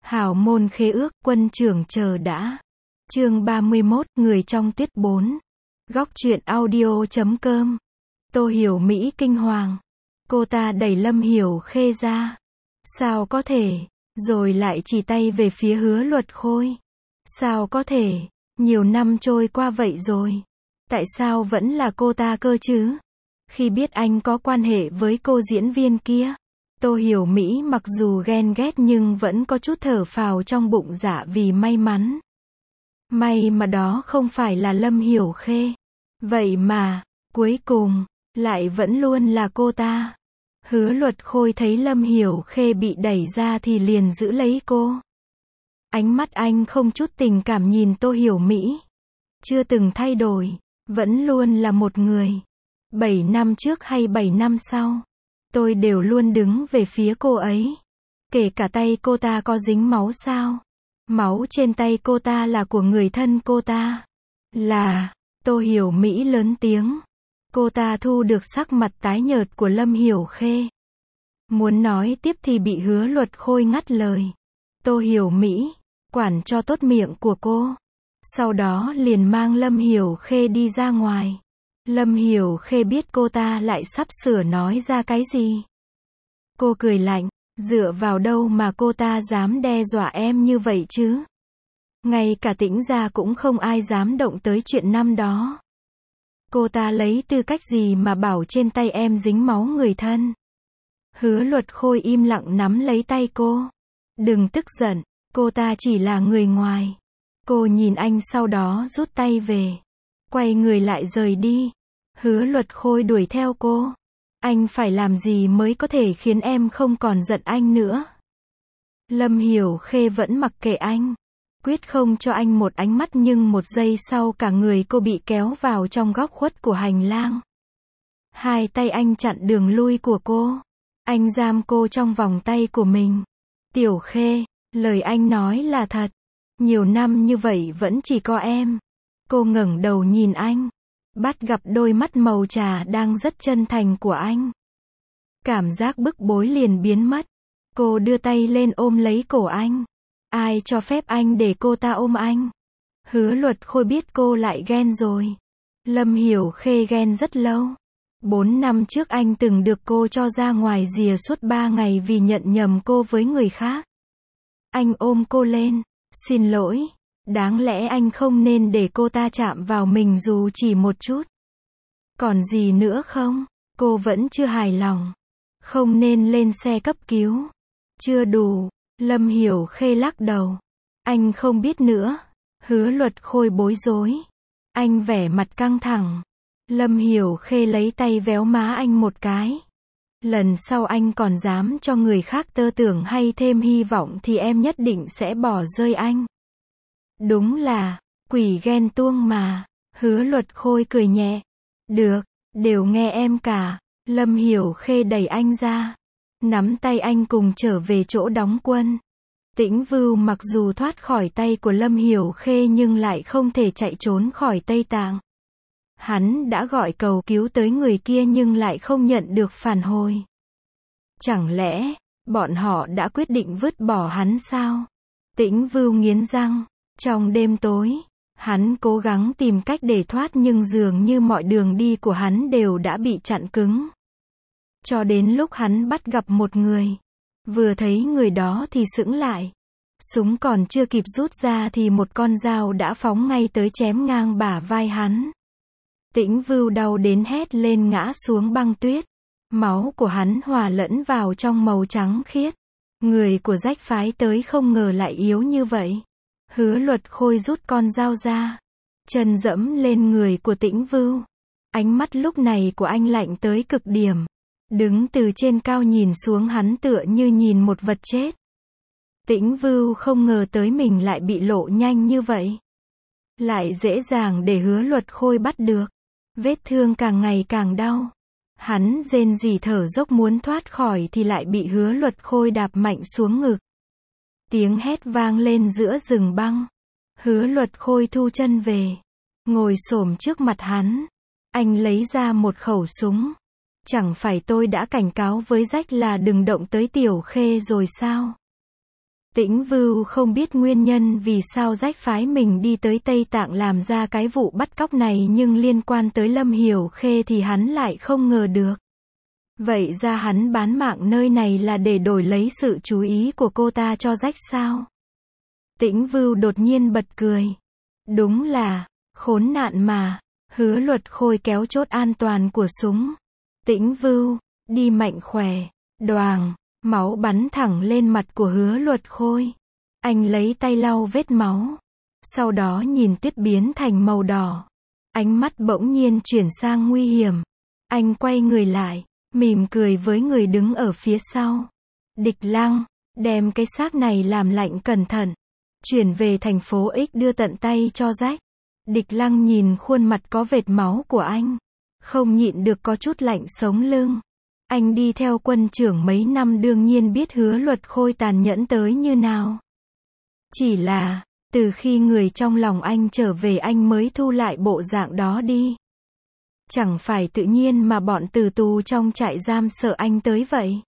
Hảo môn khế ước, quân trưởng chờ đã. Chương 31, người trong tuyết 4. Góc truyện audio.com. Tô Hiểu Mỹ kinh hoàng. Cô ta đẩy Lâm Hiểu Khê ra. Sao có thể? Rồi lại chỉ tay về phía Hứa Luật Khôi. Sao có thể? Nhiều năm trôi qua vậy rồi. Tại sao vẫn là cô ta cơ chứ? Khi biết anh có quan hệ với cô diễn viên kia, Tô Hiểu Mỹ mặc dù ghen ghét nhưng vẫn có chút thở phào trong bụng dạ vì may mắn. May mà đó không phải là Lâm Hiểu Khê. Vậy mà, cuối cùng, lại vẫn luôn là cô ta. Hứa Luật Khôi thấy Lâm Hiểu Khê bị đẩy ra thì liền giữ lấy cô. Ánh mắt anh không chút tình cảm nhìn Tô Hiểu Mỹ. Chưa từng thay đổi, vẫn luôn là một người. 7 năm trước hay 7 năm sau, tôi đều luôn đứng về phía cô ấy. Kể cả tay cô ta có dính máu sao? Máu trên tay cô ta là của người thân cô ta. Là, Tô Hiểu Mỹ lớn tiếng. Cô ta thu được sắc mặt tái nhợt của Lâm Hiểu Khê. Muốn nói tiếp thì bị Hứa Luật Khôi ngắt lời. Tô Hiểu Mỹ, quản cho tốt miệng của cô. Sau đó liền mang Lâm Hiểu Khê đi ra ngoài. Lâm Hiểu Khê biết cô ta lại sắp sửa nói ra cái gì. Cô cười lạnh, dựa vào đâu mà cô ta dám đe dọa em như vậy chứ? Ngay cả Tĩnh gia cũng không ai dám động tới chuyện năm đó. Cô ta lấy tư cách gì mà bảo trên tay em dính máu người thân? Hứa Luật Khôi im lặng nắm lấy tay cô. Đừng tức giận, cô ta chỉ là người ngoài. Cô nhìn anh sau đó rút tay về. Quay người lại rời đi. Hứa Luật Khôi đuổi theo cô. Anh phải làm gì mới có thể khiến em không còn giận anh nữa? Lâm Hiểu Khê vẫn mặc kệ anh. Quyết không cho anh một ánh mắt nhưng một giây sau cả người cô bị kéo vào trong góc khuất của hành lang. Hai tay anh chặn đường lui của cô. Anh giam cô trong vòng tay của mình. Tiểu Khê, lời anh nói là thật. Nhiều năm như vậy vẫn chỉ có em. Cô ngẩng đầu nhìn anh. Bắt gặp đôi mắt màu trà đang rất chân thành của anh. Cảm giác bức bối liền biến mất. Cô đưa tay lên ôm lấy cổ anh. Ai cho phép anh để cô ta ôm anh? Hứa Luật Khôi biết cô lại ghen rồi. Lâm Hiểu Khê ghen rất lâu. 4 năm trước anh từng được cô cho ra ngoài rìa suốt 3 ngày vì nhận nhầm cô với người khác. Anh ôm cô lên. Xin lỗi. Đáng lẽ anh không nên để cô ta chạm vào mình dù chỉ một chút. Còn gì nữa không? Cô vẫn chưa hài lòng. Không nên lên xe cấp cứu. Chưa đủ. Lâm Hiểu Khê lắc đầu. Anh không biết nữa. Hứa Luật Khôi bối rối. Anh vẻ mặt căng thẳng. Lâm Hiểu Khê lấy tay véo má anh một cái. Lần sau anh còn dám cho người khác tơ tưởng hay thêm hy vọng thì em nhất định sẽ bỏ rơi anh. Đúng là, quỷ ghen tuông mà. Hứa Luật Khôi cười nhẹ. Được, đều nghe em cả. Lâm Hiểu Khê đẩy anh ra. Nắm tay anh cùng trở về chỗ đóng quân. Tĩnh Vưu mặc dù thoát khỏi tay của Lâm Hiểu Khê nhưng lại không thể chạy trốn khỏi Tây Tạng. Hắn đã gọi cầu cứu tới người kia nhưng lại không nhận được phản hồi. Chẳng lẽ, bọn họ đã quyết định vứt bỏ hắn sao? Tĩnh Vưu nghiến răng. Trong đêm tối, hắn cố gắng tìm cách để thoát nhưng dường như mọi đường đi của hắn đều đã bị chặn cứng. Cho đến lúc hắn bắt gặp một người. Vừa thấy người đó thì sững lại. Súng còn chưa kịp rút ra thì một con dao đã phóng ngay tới chém ngang bả vai hắn. Tĩnh Vưu đau đến hét lên ngã xuống băng tuyết. Máu của hắn hòa lẫn vào trong màu trắng khiết. Người của Rách phái tới không ngờ lại yếu như vậy. Hứa Luật Khôi rút con dao ra. Chân dẫm lên người của Tĩnh Vưu. Ánh mắt lúc này của anh lạnh tới cực điểm. Đứng từ trên cao nhìn xuống hắn tựa như nhìn một vật chết. Tĩnh Vưu không ngờ tới mình lại bị lộ nhanh như vậy. Lại dễ dàng để Hứa Luật Khôi bắt được. Vết thương càng ngày càng đau. Hắn rên rỉ thở dốc muốn thoát khỏi thì lại bị Hứa Luật Khôi đạp mạnh xuống ngực. Tiếng hét vang lên giữa rừng băng. Hứa Luật Khôi thu chân về. Ngồi xổm trước mặt hắn. Anh lấy ra một khẩu súng. Chẳng phải tôi đã cảnh cáo với Rách là đừng động tới Tiểu Khê rồi sao? Tĩnh Vưu không biết nguyên nhân vì sao Rách phái mình đi tới Tây Tạng làm ra cái vụ bắt cóc này, nhưng liên quan tới Lâm Hiểu Khê thì hắn lại không ngờ được. Vậy ra hắn bán mạng nơi này là để đổi lấy sự chú ý của cô ta cho Rách sao? Tĩnh Vưu đột nhiên bật cười. Đúng là, khốn nạn mà. Hứa Luật Khôi kéo chốt an toàn của súng. Tĩnh Vưu, đi mạnh khỏe. Đoàng, máu bắn thẳng lên mặt của Hứa Luật Khôi. Anh lấy tay lau vết máu. Sau đó nhìn tuyết biến thành màu đỏ. Ánh mắt bỗng nhiên chuyển sang nguy hiểm. Anh quay người lại, mỉm cười với người đứng ở phía sau. Địch Lăng, đem cái xác này làm lạnh cẩn thận. Chuyển về thành phố X đưa tận tay cho Rách. Địch Lăng nhìn khuôn mặt có vệt máu của anh. Không nhịn được có chút lạnh sống lưng. Anh đi theo quân trưởng mấy năm đương nhiên biết Hứa Luật Khôi tàn nhẫn tới như nào. Chỉ là, từ khi người trong lòng anh trở về anh mới thu lại bộ dạng đó đi. Chẳng phải tự nhiên mà bọn tử tù trong trại giam sợ anh tới vậy.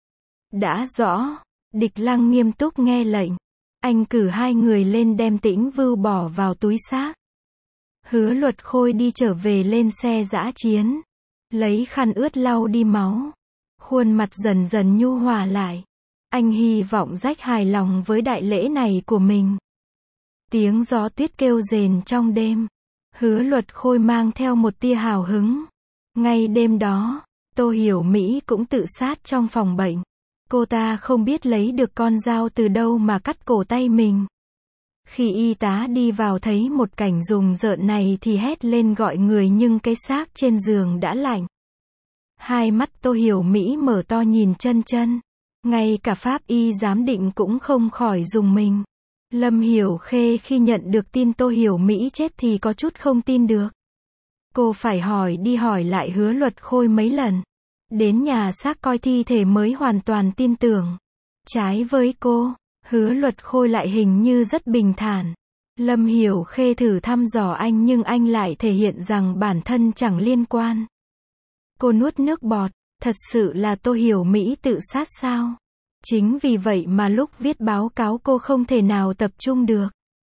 Đã rõ, Địch Lăng nghiêm túc nghe lệnh. Anh cử hai người lên đem Tĩnh Vưu bỏ vào túi xác. Hứa Luật Khôi đi trở về lên xe dã chiến. Lấy khăn ướt lau đi máu. Khuôn mặt dần dần nhu hòa lại. Anh hy vọng Rách hài lòng với đại lễ này của mình. Tiếng gió tuyết kêu rền trong đêm. Hứa Luật Khôi mang theo một tia hào hứng. Ngay đêm đó, Tô Hiểu Mỹ cũng tự sát trong phòng bệnh. Cô ta không biết lấy được con dao từ đâu mà cắt cổ tay mình. Khi y tá đi vào thấy một cảnh rùng rợn này thì hét lên gọi người, nhưng cái xác trên giường đã lạnh. Hai mắt Tô Hiểu Mỹ mở to nhìn chân chân. Ngay cả pháp y giám định cũng không khỏi rùng mình. Lâm Hiểu Khê khi nhận được tin Tô Hiểu Mỹ chết thì có chút không tin được. Cô phải hỏi đi hỏi lại Hứa Luật Khôi mấy lần. Đến nhà xác coi thi thể mới hoàn toàn tin tưởng. Trái với cô, Hứa Luật Khôi lại hình như rất bình thản. Lâm Hiểu Khê thử thăm dò anh nhưng anh lại thể hiện rằng bản thân chẳng liên quan. Cô nuốt nước bọt, thật sự là Tô Hiểu Mỹ tự sát sao? Chính vì vậy mà lúc viết báo cáo cô không thể nào tập trung được.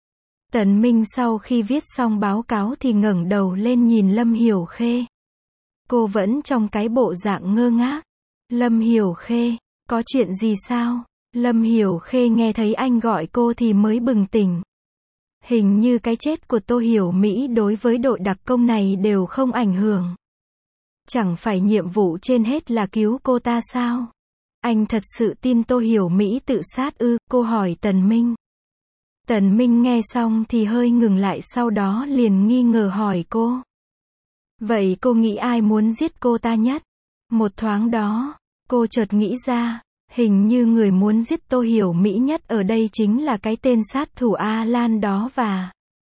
Tần Minh sau khi viết xong báo cáo thì ngẩng đầu lên nhìn Lâm Hiểu Khê. Cô vẫn trong cái bộ dạng ngơ ngác. Lâm Hiểu Khê, có chuyện gì sao? Lâm Hiểu Khê nghe thấy anh gọi cô thì mới bừng tỉnh. Hình như cái chết của Tô Hiểu Mỹ đối với đội đặc công này đều không ảnh hưởng. Chẳng phải nhiệm vụ trên hết là cứu cô ta sao? Anh thật sự tin Tô Hiểu Mỹ tự sát ư? Cô hỏi Tần Minh. Tần Minh nghe xong thì hơi ngừng lại, sau đó liền nghi ngờ hỏi cô. Vậy cô nghĩ ai muốn giết cô ta nhất? Một thoáng đó, cô chợt nghĩ ra, hình như người muốn giết Tô Hiểu Mỹ nhất ở đây chính là cái tên sát thủ Alan đó và...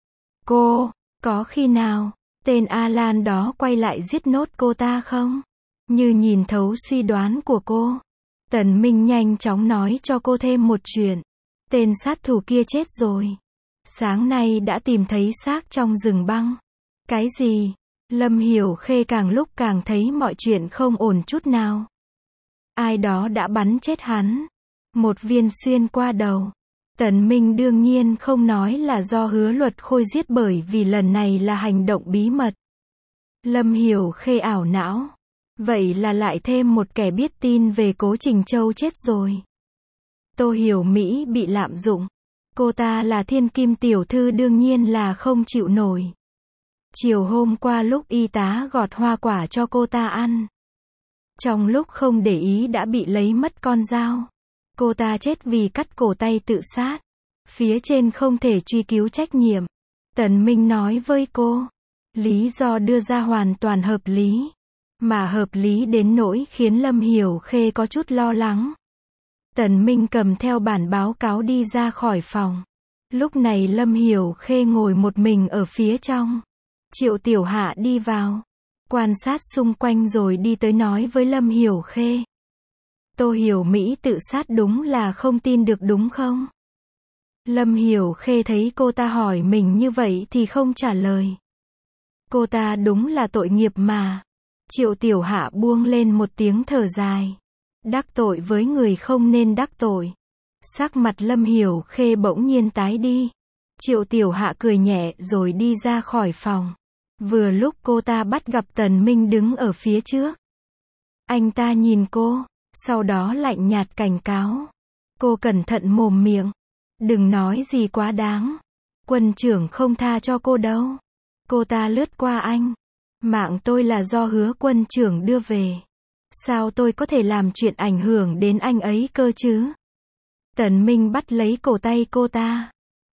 Cô, có khi nào, tên Alan đó quay lại giết nốt cô ta không? Như nhìn thấu suy đoán của cô, Tần Minh nhanh chóng nói cho cô thêm một chuyện. Tên sát thủ kia chết rồi. Sáng nay đã tìm thấy xác trong rừng băng. Cái gì? Lâm Hiểu Khê càng lúc càng thấy mọi chuyện không ổn chút nào. Ai đó đã bắn chết hắn. Một viên xuyên qua đầu. Tần Minh đương nhiên không nói là do Hứa Luật Khôi giết bởi vì lần này là hành động bí mật. Lâm Hiểu Khê ảo não. Vậy là lại thêm một kẻ biết tin về Cố Trình Châu chết rồi. Tô Hiểu Mỹ bị lạm dụng. Cô ta là thiên kim tiểu thư đương nhiên là không chịu nổi. Chiều hôm qua lúc y tá gọt hoa quả cho cô ta ăn, trong lúc không để ý đã bị lấy mất con dao. Cô ta chết vì cắt cổ tay tự sát. Phía trên không thể truy cứu trách nhiệm. Tần Minh nói với cô. Lý do đưa ra hoàn toàn hợp lý. Mà hợp lý đến nỗi khiến Lâm Hiểu Khê có chút lo lắng. Tần Minh cầm theo bản báo cáo đi ra khỏi phòng. Lúc này Lâm Hiểu Khê ngồi một mình ở phía trong. Triệu Tiểu Hạ đi vào, quan sát xung quanh rồi đi tới nói với Lâm Hiểu Khê. Tô Hiểu Mỹ tự sát đúng là không tin được đúng không? Lâm Hiểu Khê thấy cô ta hỏi mình như vậy thì không trả lời. Cô ta đúng là tội nghiệp mà. Triệu Tiểu Hạ buông lên một tiếng thở dài. Đắc tội với người không nên đắc tội. Sắc mặt Lâm Hiểu Khê bỗng nhiên tái đi. Triệu Tiểu Hạ cười nhẹ rồi đi ra khỏi phòng. Vừa lúc cô ta bắt gặp Tần Minh đứng ở phía trước. Anh ta nhìn cô, sau đó lạnh nhạt cảnh cáo. Cô cẩn thận mồm miệng. Đừng nói gì quá đáng. Quân trưởng không tha cho cô đâu. Cô ta lướt qua anh. Mạng tôi là do Hứa quân trưởng đưa về. Sao tôi có thể làm chuyện ảnh hưởng đến anh ấy cơ chứ? Tần Minh bắt lấy cổ tay cô ta.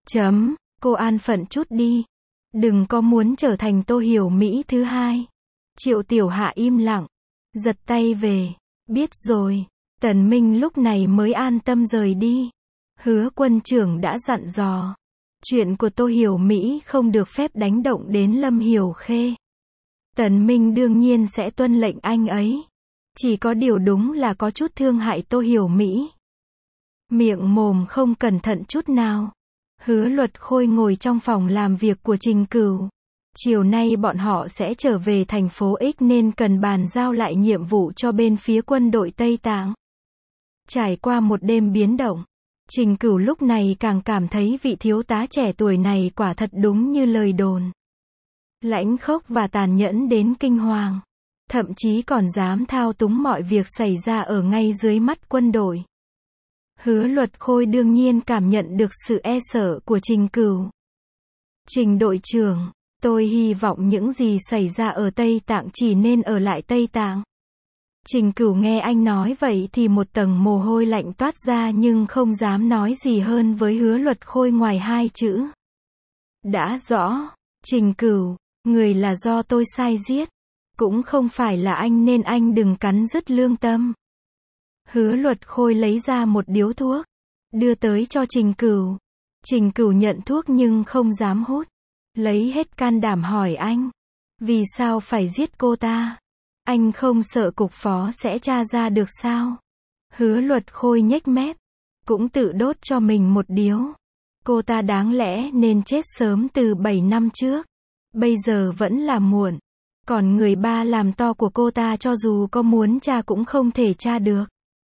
Cô an phận chút đi. Đừng có muốn trở thành Tô Hiểu Mỹ thứ hai. Triệu Tiểu Hạ im lặng. Giật tay về. Biết rồi. Tần Minh lúc này mới an tâm rời đi. Hứa quân trưởng đã dặn dò. Chuyện của Tô Hiểu Mỹ không được phép đánh động đến Lâm Hiểu Khê. Tần Minh đương nhiên sẽ tuân lệnh anh ấy. Chỉ có điều đúng là có chút thương hại Tô Hiểu Mỹ. Miệng mồm không cẩn thận chút nào. Hứa Luật Khôi ngồi trong phòng làm việc của Trình Cửu. Chiều nay bọn họ sẽ trở về thành phố X nên cần bàn giao lại nhiệm vụ cho bên phía quân đội Tây Tạng. Trải qua một đêm biến động, Trình Cửu lúc này càng cảm thấy vị thiếu tá trẻ tuổi này quả thật đúng như lời đồn. Lãnh khốc và tàn nhẫn đến kinh hoàng. Thậm chí còn dám thao túng mọi việc xảy ra ở ngay dưới mắt quân đội. Hứa Luật Khôi đương nhiên cảm nhận được sự e sợ của Trình Cửu. Trình đội trưởng, tôi hy vọng những gì xảy ra ở Tây Tạng chỉ nên ở lại Tây Tạng. Trình Cửu nghe anh nói vậy thì một tầng mồ hôi lạnh toát ra nhưng không dám nói gì hơn với Hứa Luật Khôi ngoài hai chữ. Đã rõ, Trình Cửu, người là do tôi sai giết. Cũng không phải là anh nên anh đừng cắn rứt lương tâm. Hứa Luật Khôi lấy ra một điếu thuốc. Đưa tới cho Trình Cửu. Trình Cửu nhận thuốc nhưng không dám hút. Lấy hết can đảm hỏi anh. Vì sao phải giết cô ta? Anh không sợ cục phó sẽ tra ra được sao? Hứa Luật Khôi nhếch mép. Cũng tự đốt cho mình một điếu. Cô ta đáng lẽ nên chết sớm từ 7 năm trước. Bây giờ vẫn là muộn. Còn người ba làm to của cô ta cho dù có muốn tra cũng không thể tra được.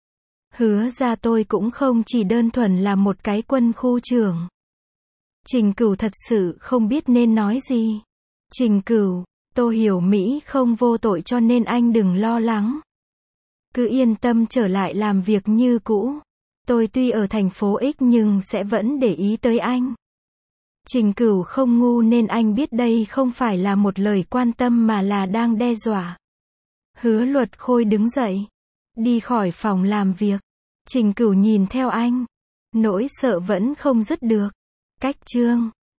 Hứa ra tôi cũng không chỉ đơn thuần là một cái quân khu trưởng. Trình Cửu thật sự không biết nên nói gì. Trình Cửu, Tô Hiểu Mỹ không vô tội cho nên anh đừng lo lắng. Cứ yên tâm trở lại làm việc như cũ. Tôi tuy ở thành phố X nhưng sẽ vẫn để ý tới anh. Trình Cửu không ngu nên anh biết đây không phải là một lời quan tâm mà là đang đe dọa. Hứa Luật Khôi đứng dậy. Đi khỏi phòng làm việc. Trình Cửu nhìn theo anh. Nỗi sợ vẫn không dứt được. Cách chương